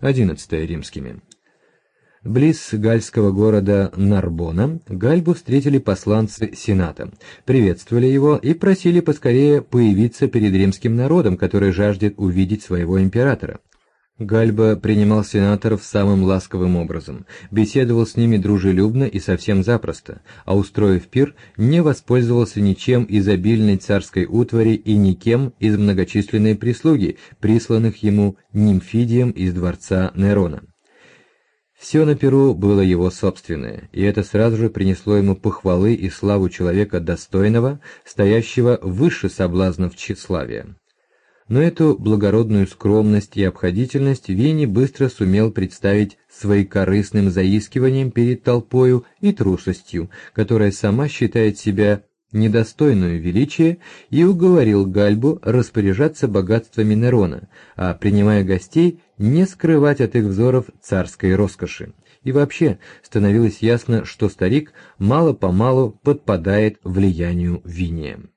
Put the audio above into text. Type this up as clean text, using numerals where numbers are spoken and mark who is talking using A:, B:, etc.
A: XI римскими. Близ гальского города Нарбона Гальбу встретили посланцы Сената, приветствовали его и просили поскорее появиться перед римским народом, который жаждет увидеть своего императора. Гальба принимал сенаторов самым ласковым образом, беседовал с ними дружелюбно и совсем запросто, а устроив пир, не воспользовался ничем из обильной царской утвари и никем из многочисленной прислуги, присланных ему Нимфидием из дворца Нерона. Все на пиру было его собственное, и это сразу же принесло ему похвалы и славу человека достойного, стоящего выше соблазнов тщеславия. Но эту благородную скромность и обходительность Вений быстро сумел представить своекорыстным заискиванием перед толпою и трусостью, которая сама считает себя недостойную величия, и уговорил Гальбу распоряжаться богатствами Нерона, а, принимая гостей, не скрывать от их взоров царской роскоши. И вообще становилось ясно, что старик мало-помалу подпадает влиянию Виния.